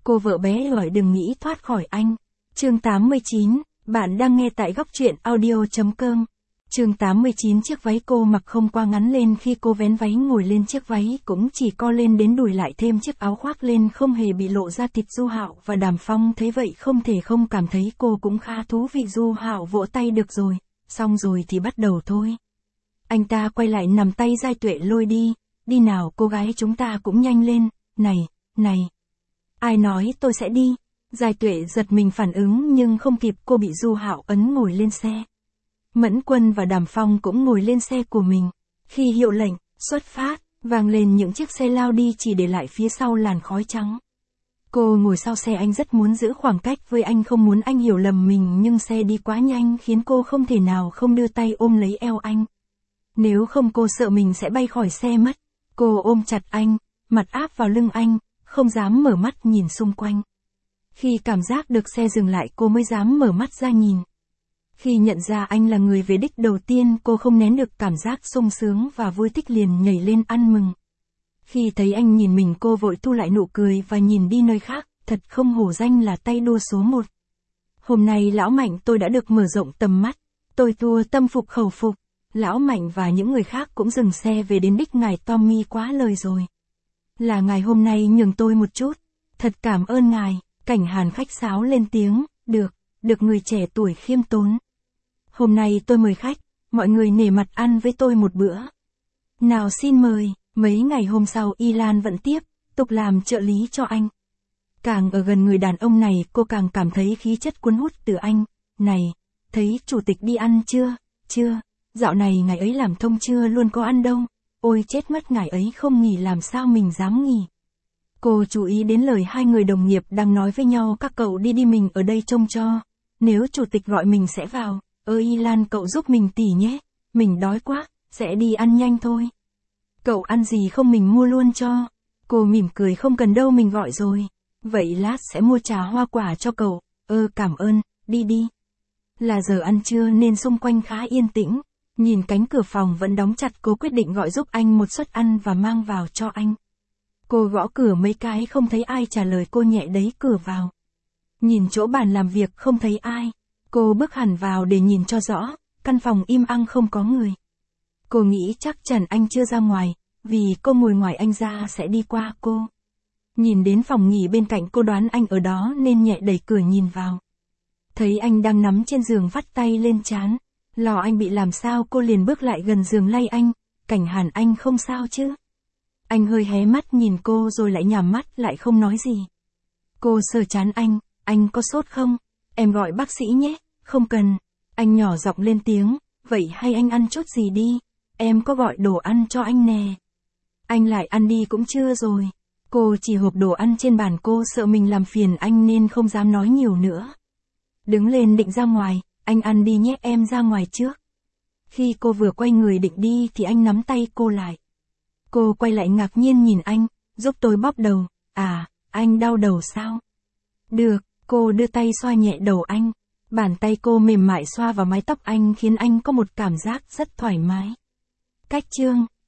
Cô vợ bé gọi đừng nghĩ thoát khỏi anh. Chương 89, bạn đang nghe tại góc truyện audio.com. Chương 89 chiếc váy cô mặc không quá ngắn lên khi cô vén váy ngồi lên chiếc váy cũng chỉ co lên đến đùi lại thêm chiếc áo khoác lên không hề bị lộ ra thịt. Du Hạo và Đàm Phong thấy vậy không thể không cảm thấy cô cũng khá thú vị. Du Hạo vỗ tay được rồi, xong rồi thì bắt đầu thôi. Anh ta quay lại nắm tay Giai Tuệ lôi đi, đi nào cô gái chúng ta cũng nhanh lên, này. Ai nói tôi sẽ đi? Giai Tuệ giật mình phản ứng nhưng không kịp, cô bị Du Hạo ấn ngồi lên xe. Mẫn Quân và Đàm Phong cũng ngồi lên xe của mình. Khi hiệu lệnh, xuất phát, vang lên những chiếc xe lao đi chỉ để lại phía sau làn khói trắng. Cô ngồi sau xe, anh rất muốn giữ khoảng cách với anh, không muốn anh hiểu lầm mình, nhưng xe đi quá nhanh khiến cô không thể nào không đưa tay ôm lấy eo anh. Nếu không cô sợ mình sẽ bay khỏi xe mất. Cô ôm chặt anh, mặt áp vào lưng anh, không dám mở mắt nhìn xung quanh. Khi cảm giác được xe dừng lại cô mới dám mở mắt ra nhìn. Khi nhận ra anh là người về đích đầu tiên, cô không nén được cảm giác sung sướng và vui thích, liền nhảy lên ăn mừng. Khi thấy anh nhìn mình cô vội thu lại nụ cười và nhìn đi nơi khác, thật không hổ danh là tay đua số 1. Hôm nay lão Mạnh tôi đã được mở rộng tầm mắt, tôi thua tâm phục khẩu phục. Lão Mạnh và những người khác cũng dừng xe về đến đích. Ngài Tommy quá lời rồi. Là ngài hôm nay nhường tôi một chút. Thật cảm ơn ngài. Cảnh Hàn khách sáo lên tiếng, được người trẻ tuổi khiêm tốn. Hôm nay tôi mời khách, mọi người nể mặt ăn với tôi một bữa. Nào xin mời. Mấy ngày hôm sau Y Lan vẫn tiếp tục làm trợ lý cho anh. Càng ở gần người đàn ông này cô càng cảm thấy khí chất cuốn hút từ anh. Này, thấy chủ tịch đi ăn chưa? Chưa. Dạo này ngài ấy làm thông chưa luôn có ăn đâu. Ôi chết mất, ngài ấy không nghỉ làm sao mình dám nghỉ. Cô chú ý đến lời hai người đồng nghiệp đang nói với nhau, các cậu đi mình ở đây trông cho. Nếu chủ tịch gọi mình sẽ vào. Y Lan cậu giúp mình tỉ nhé. Mình đói quá, sẽ đi ăn nhanh thôi. Cậu ăn gì không mình mua luôn cho. Cô mỉm cười, không cần đâu mình gọi rồi. Vậy lát sẽ mua trà hoa quả cho cậu. Cảm ơn, đi. Là giờ ăn trưa nên xung quanh khá yên tĩnh. Nhìn cánh cửa phòng vẫn đóng chặt, cô quyết định gọi giúp anh một suất ăn và mang vào cho anh. Cô gõ cửa mấy cái không thấy ai trả lời, cô nhẹ đẩy cửa vào. Nhìn chỗ bàn làm việc không thấy ai. Cô bước hẳn vào để nhìn cho rõ, căn phòng im ắng không có người. Cô nghĩ chắc chắn anh chưa ra ngoài, vì cô ngồi ngoài anh ra sẽ đi qua cô. Nhìn đến phòng nghỉ bên cạnh, cô đoán anh ở đó nên nhẹ đẩy cửa nhìn vào. Thấy anh đang nằm trên giường vắt tay lên trán. Lo anh bị làm sao, cô liền bước lại gần giường lay anh. Cảnh Hàn, anh không sao chứ? Anh hơi hé mắt nhìn cô rồi lại nhắm mắt lại không nói gì. Cô sờ trán anh có sốt không? Em gọi bác sĩ nhé. Không cần. Anh nhỏ giọng lên tiếng, vậy hay anh ăn chút gì đi? Em có gọi đồ ăn cho anh nè. Anh lại ăn đi cũng chưa rồi. Cô chỉ hộp đồ ăn trên bàn, cô sợ mình làm phiền anh nên không dám nói nhiều nữa. Đứng lên định ra ngoài, anh ăn đi nhé, em ra ngoài trước. Khi cô vừa quay người định đi thì anh nắm tay cô lại. Cô quay lại ngạc nhiên nhìn anh, giúp tôi bóp đầu. À, anh đau đầu sao? Được, cô đưa tay xoa nhẹ đầu anh. Bàn tay cô mềm mại xoa vào mái tóc anh khiến anh có một cảm giác rất thoải mái. Cách chương